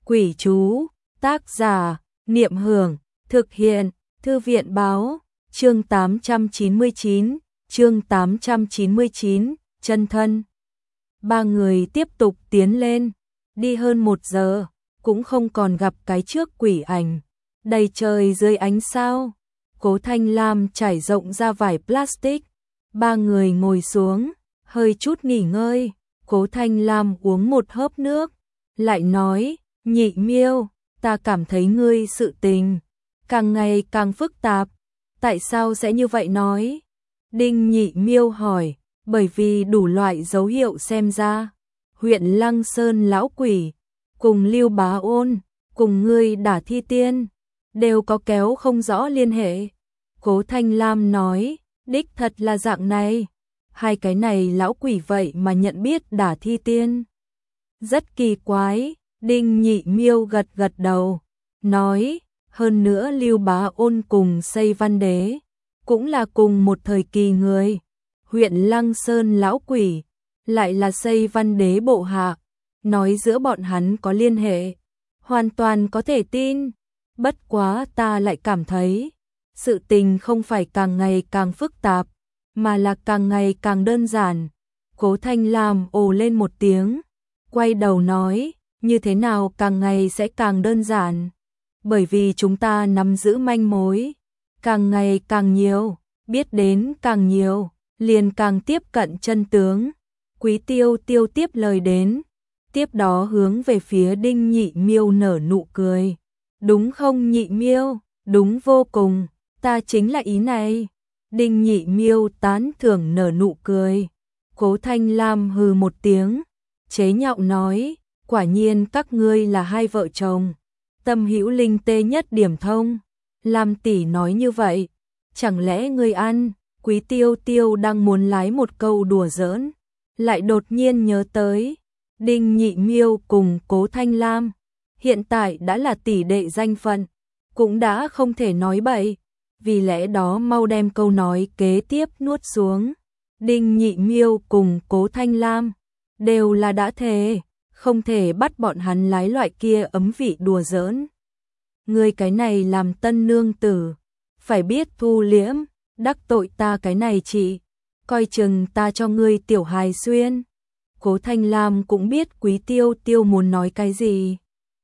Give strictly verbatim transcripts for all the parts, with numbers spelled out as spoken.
Quỷ chú, tác giả, Niệm Hưởng, thực hiện, Thư viện báo, chương tám trăm chín mươi chín, chương tám trăm chín mươi chín, chân thân. Ba người tiếp tục tiến lên, đi hơn một giờ, cũng không còn gặp cái trước quỷ ảnh. Đầy trời dưới ánh sao, Cố Thanh Lam trải rộng ra vải plastic. Ba người ngồi xuống, hơi chút nghỉ ngơi. Cố Thanh Lam uống một hớp nước, lại nói, Nhị Miêu, ta cảm thấy ngươi sự tình càng ngày càng phức tạp. Tại sao sẽ như vậy nói? Đinh Nhị Miêu hỏi, bởi vì đủ loại dấu hiệu xem ra, huyện Lăng Sơn lão quỷ, cùng Lưu Bá Ôn, cùng ngươi Đả Thi Tiên, đều có kéo không rõ liên hệ. Cố Thanh Lam nói, đích thật là dạng này. Hai cái này lão quỷ vậy mà nhận biết Đả Thi Tiên. Rất kỳ quái, Đinh Nhị Miêu gật gật đầu, nói, hơn nữa Lưu Bá Ôn cùng Xây Văn Đế, cũng là cùng một thời kỳ người. Huyện Lăng Sơn lão quỷ, lại là Xây Văn Đế bộ hạ, nói giữa bọn hắn có liên hệ, hoàn toàn có thể tin. Bất quá ta lại cảm thấy, sự tình không phải càng ngày càng phức tạp, mà là càng ngày càng đơn giản. Cố Thanh Lam ồ lên một tiếng, quay đầu nói, như thế nào càng ngày sẽ càng đơn giản? Bởi vì chúng ta nắm giữ manh mối, càng ngày càng nhiều, biết đến càng nhiều, liền càng tiếp cận chân tướng. Quý Tiêu Tiêu tiếp lời đến, tiếp đó hướng về phía Đinh Nhị Miêu nở nụ cười. Đúng không Nhị Miêu? Đúng vô cùng, ta chính là ý này. Đinh Nhị Miêu tán thưởng nở nụ cười. Cố Thanh Lam hừ một tiếng, chế nhạo nói, quả nhiên các ngươi là hai vợ chồng, tâm hữu linh tê nhất điểm thông. Lam tỷ nói như vậy, chẳng lẽ ngươi ăn? Quý Tiêu Tiêu đang muốn lái một câu đùa giỡn, lại đột nhiên nhớ tới, Đinh Nhị Miêu cùng Cố Thanh Lam hiện tại đã là tỷ đệ danh phận, cũng đã không thể nói bậy, vì lẽ đó mau đem câu nói kế tiếp nuốt xuống. Đinh Nhị Miêu cùng Cố Thanh Lam đều là đã thề, không thể bắt bọn hắn lái loại kia ấm vị đùa giỡn. Ngươi cái này làm tân nương tử, phải biết thu liễm, đắc tội ta cái này chị, coi chừng ta cho ngươi tiểu hài xuyên. Cố Thanh Lam cũng biết Quý Tiêu Tiêu muốn nói cái gì,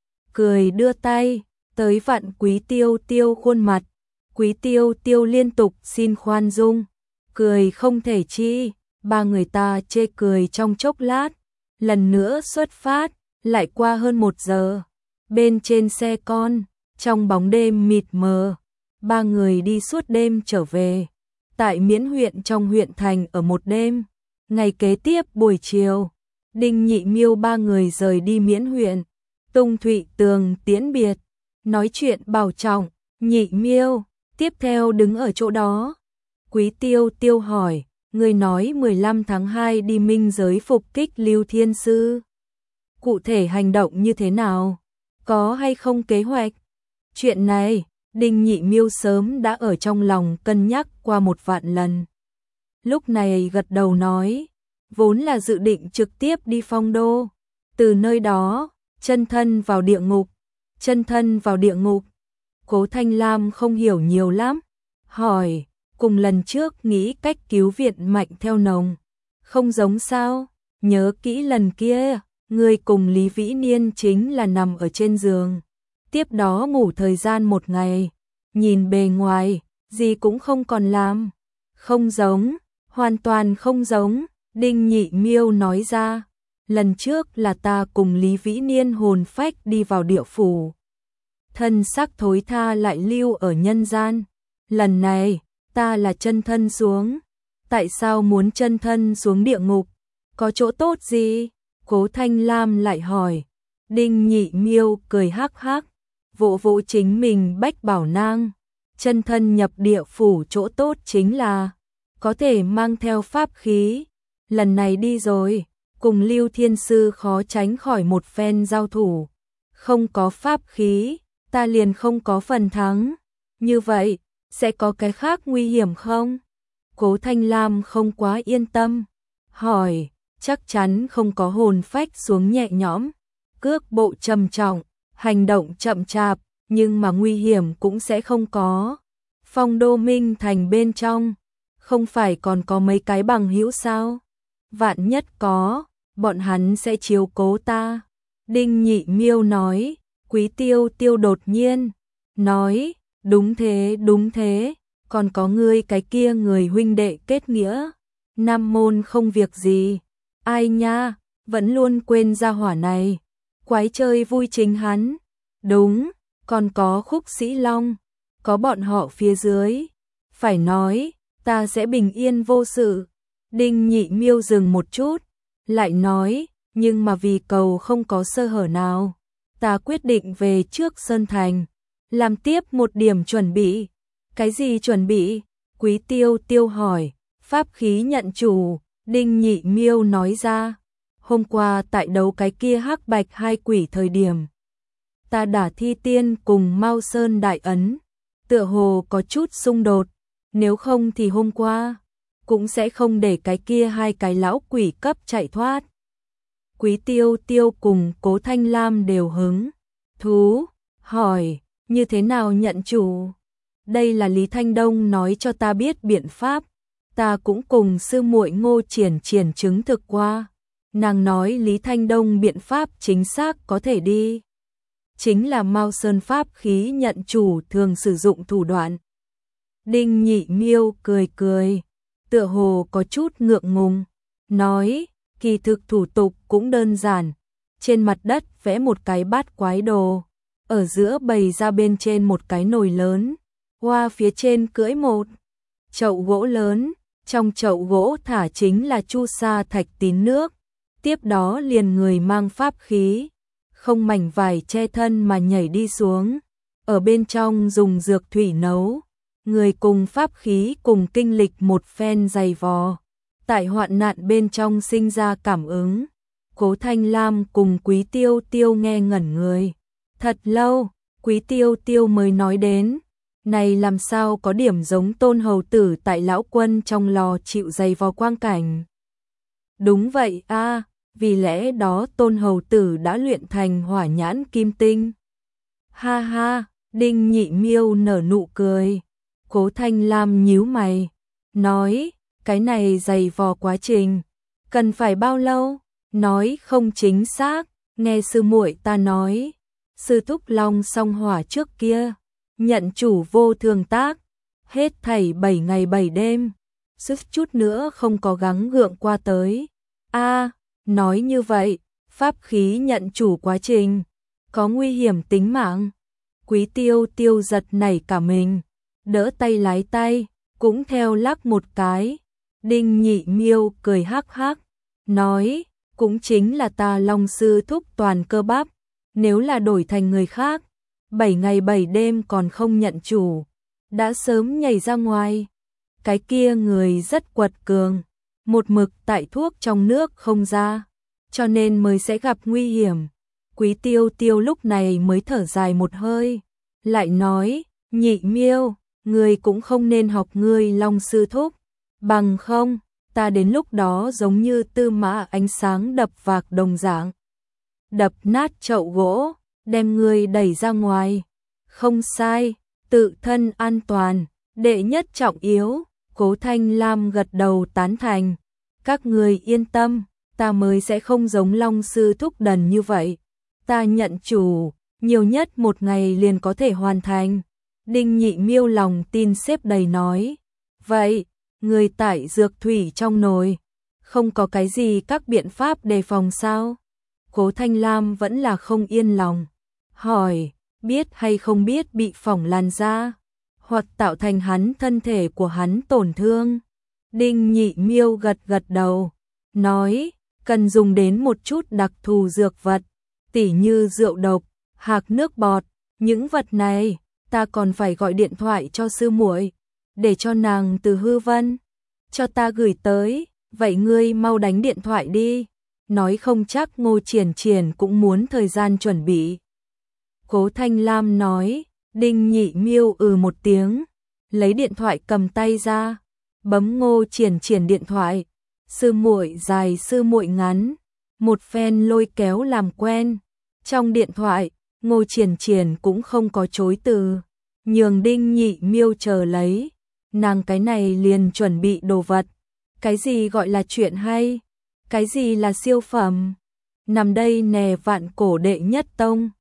cười đưa tay tới vặn Quý Tiêu Tiêu khuôn mặt. Quý Tiêu Tiêu liên tục xin khoan dung, cười không thể chi. Ba người ta chê cười trong chốc lát, lần nữa xuất phát. Lại qua hơn một giờ, bên trên xe con, trong bóng đêm mịt mờ, ba người đi suốt đêm trở về. Tại Miễn huyện trong huyện thành ở một đêm. Ngày kế tiếp buổi chiều, Đinh Nhị Miêu ba người rời đi Miễn huyện. Tung Thụy Tường tiễn biệt, nói chuyện bảo trọng. Nhị Miêu tiếp theo đứng ở chỗ đó. Quý Tiêu Tiêu hỏi, người nói mười lăm tháng hai đi minh giới phục kích Lưu Thiên Sư, cụ thể hành động như thế nào? Có hay không kế hoạch? Chuyện này, Đinh Nhị Miêu sớm đã ở trong lòng cân nhắc qua một vạn lần. Lúc này gật đầu nói, vốn là dự định trực tiếp đi Phong Đô, từ nơi đó, chân thân vào địa ngục. Chân thân vào địa ngục. Cố Thanh Lam không hiểu nhiều lắm, hỏi, cùng lần trước nghĩ cách cứu viện Mạnh Theo Nồng, không giống sao? Nhớ kỹ lần kia, người cùng Lý Vĩ Niên chính là nằm ở trên giường, tiếp đó ngủ thời gian một ngày, nhìn bề ngoài, gì cũng không còn làm. Không giống, hoàn toàn không giống. Đinh Nhị Miêu nói ra, lần trước là ta cùng Lý Vĩ Niên hồn phách đi vào địa phủ, thân xác thối tha lại lưu ở nhân gian. Lần này, ta là chân thân xuống. Tại sao muốn chân thân xuống địa ngục? Có chỗ tốt gì? Cố Thanh Lam lại hỏi. Đinh Nhị Miêu cười hắc hắc, vỗ vỗ chính mình bách bảo nang. Chân thân nhập địa phủ chỗ tốt chính là có thể mang theo pháp khí. Lần này đi rồi, cùng Lưu Thiên Sư khó tránh khỏi một phen giao thủ. Không có pháp khí, ta liền không có phần thắng. Như vậy, sẽ có cái khác nguy hiểm không? Cố Thanh Lam không quá yên tâm, hỏi, chắc chắn không có hồn phách xuống nhẹ nhõm, cước bộ trầm trọng, hành động chậm chạp, nhưng mà nguy hiểm cũng sẽ không có. Phong Đô Minh Thành bên trong, không phải còn có mấy cái bằng hữu sao? Vạn nhất có, bọn hắn sẽ chiếu cố ta. Đinh Nhị Miêu nói. Quý Tiêu Tiêu đột nhiên nói, đúng thế, đúng thế, còn có ngươi cái kia người huynh đệ kết nghĩa. Nam môn không việc gì. Ai nha, vẫn luôn quên ra hỏa này. Quái chơi vui chính hắn. Đúng, còn có Khúc Sĩ Long, có bọn họ phía dưới. Phải nói, ta sẽ bình yên vô sự. Đinh Nhị Miêu dừng một chút, lại nói, nhưng mà vì cầu không có sơ hở nào, ta quyết định về trước Sơn Thành, làm tiếp một điểm chuẩn bị. Cái gì chuẩn bị? Quý Tiêu Tiêu hỏi. Pháp khí nhận chủ, Đinh Nhị Miêu nói ra. Hôm qua tại đấu cái kia hắc bạch hai quỷ thời điểm, ta đả thi tiên cùng Mao Sơn đại ấn, tựa hồ có chút xung đột, nếu không thì hôm qua cũng sẽ không để cái kia hai cái lão quỷ cấp chạy thoát. Quý Tiêu Tiêu cùng Cố Thanh Lam đều hứng thú hỏi, như thế nào nhận chủ? Đây là Lý Thanh Đông nói cho ta biết biện pháp, ta cũng cùng sư muội Ngô Triển Triển chứng thực qua. Nàng nói Lý Thanh Đông biện pháp chính xác có thể đi, chính là Mao Sơn pháp khí nhận chủ thường sử dụng thủ đoạn. Đinh Nhị Miêu cười cười, tựa hồ có chút ngượng ngùng, nói, kỳ thực thủ tục cũng đơn giản, trên mặt đất vẽ một cái bát quái đồ, ở giữa bày ra bên trên một cái nồi lớn, hoa phía trên cưỡi một chậu gỗ lớn, trong chậu gỗ thả chính là chu sa thạch tín nước, tiếp đó liền người mang pháp khí, không mảnh vải che thân mà nhảy đi xuống, ở bên trong dùng dược thủy nấu, người cùng pháp khí cùng kinh lịch một phen dày vò, tại hoạn nạn bên trong sinh ra cảm ứng. Cố Thanh Lam cùng Quý Tiêu Tiêu nghe ngẩn người, thật lâu, Quý Tiêu Tiêu mới nói đến, này làm sao có điểm giống Tôn hầu tử tại lão quân trong lò chịu dày vò quang cảnh. Đúng vậy a, vì lẽ đó Tôn hầu tử đã luyện thành hỏa nhãn kim tinh. Ha ha, Đinh Nhị Miêu nở nụ cười. Cố Thanh Lam nhíu mày, nói, cái này dày vò quá trình, cần phải bao lâu? Nói không chính xác, nghe sư muội ta nói, sư thúc Long song hỏa trước kia, nhận chủ vô thường tác, hết thảy bảy ngày bảy đêm, sức chút nữa không có gắng gượng qua tới. A, nói như vậy, pháp khí nhận chủ quá trình, có nguy hiểm tính mạng. Quý Tiêu Tiêu giật nảy cả mình, đỡ tay lái tay, cũng theo lắc một cái. Đinh Nhị Miêu cười hắc hắc, nói, cũng chính là ta Long sư thúc toàn cơ bắp, nếu là đổi thành người khác, bảy ngày bảy đêm còn không nhận chủ, đã sớm nhảy ra ngoài. Cái kia người rất quật cường, một mực tại thuốc trong nước không ra, cho nên mới sẽ gặp nguy hiểm. Quý Tiêu Tiêu lúc này mới thở dài một hơi, lại nói, Nhị Miêu, người cũng không nên học ngươi Long sư thúc, bằng không, ta đến lúc đó giống như tư mã ánh sáng đập vạc đồng dạng, đập nát chậu gỗ, đem ngươi đẩy ra ngoài. Không sai, tự thân an toàn, đệ nhất trọng yếu. Cố Thanh Lam gật đầu tán thành. Các người yên tâm, ta mới sẽ không giống Long sư thúc đần như vậy. Ta nhận chủ, nhiều nhất một ngày liền có thể hoàn thành. Đinh Nhị Miêu lòng tin xếp đầy nói. Vậy, người tải dược thủy trong nồi, không có cái gì các biện pháp đề phòng sao? Cố Thanh Lam vẫn là không yên lòng. Hỏi, biết hay không biết bị phỏng làn da, hoặc tạo thành hắn thân thể của hắn tổn thương? Đinh Nhị Miêu gật gật đầu, nói, cần dùng đến một chút đặc thù dược vật, tỉ như rượu độc, hạc nước bọt, những vật này, ta còn phải gọi điện thoại cho sư muội, để cho nàng từ Hư Vân cho ta gửi tới, vậy ngươi mau đánh điện thoại đi, nói không chắc Ngô Triển Triển cũng muốn thời gian chuẩn bị. Cố Thanh Lam nói. Đinh Nhị Miêu ừ một tiếng, lấy điện thoại cầm tay ra, bấm Ngô Triển Triển điện thoại. Sư muội dài sư muội ngắn, một phen lôi kéo làm quen. Trong điện thoại, Ngô Triển Triển cũng không có chối từ, nhường Đinh Nhị Miêu chờ lấy, nàng cái này liền chuẩn bị đồ vật. Cái gì gọi là chuyện hay? Cái gì là siêu phẩm? Nằm đây nè vạn cổ đệ nhất tông,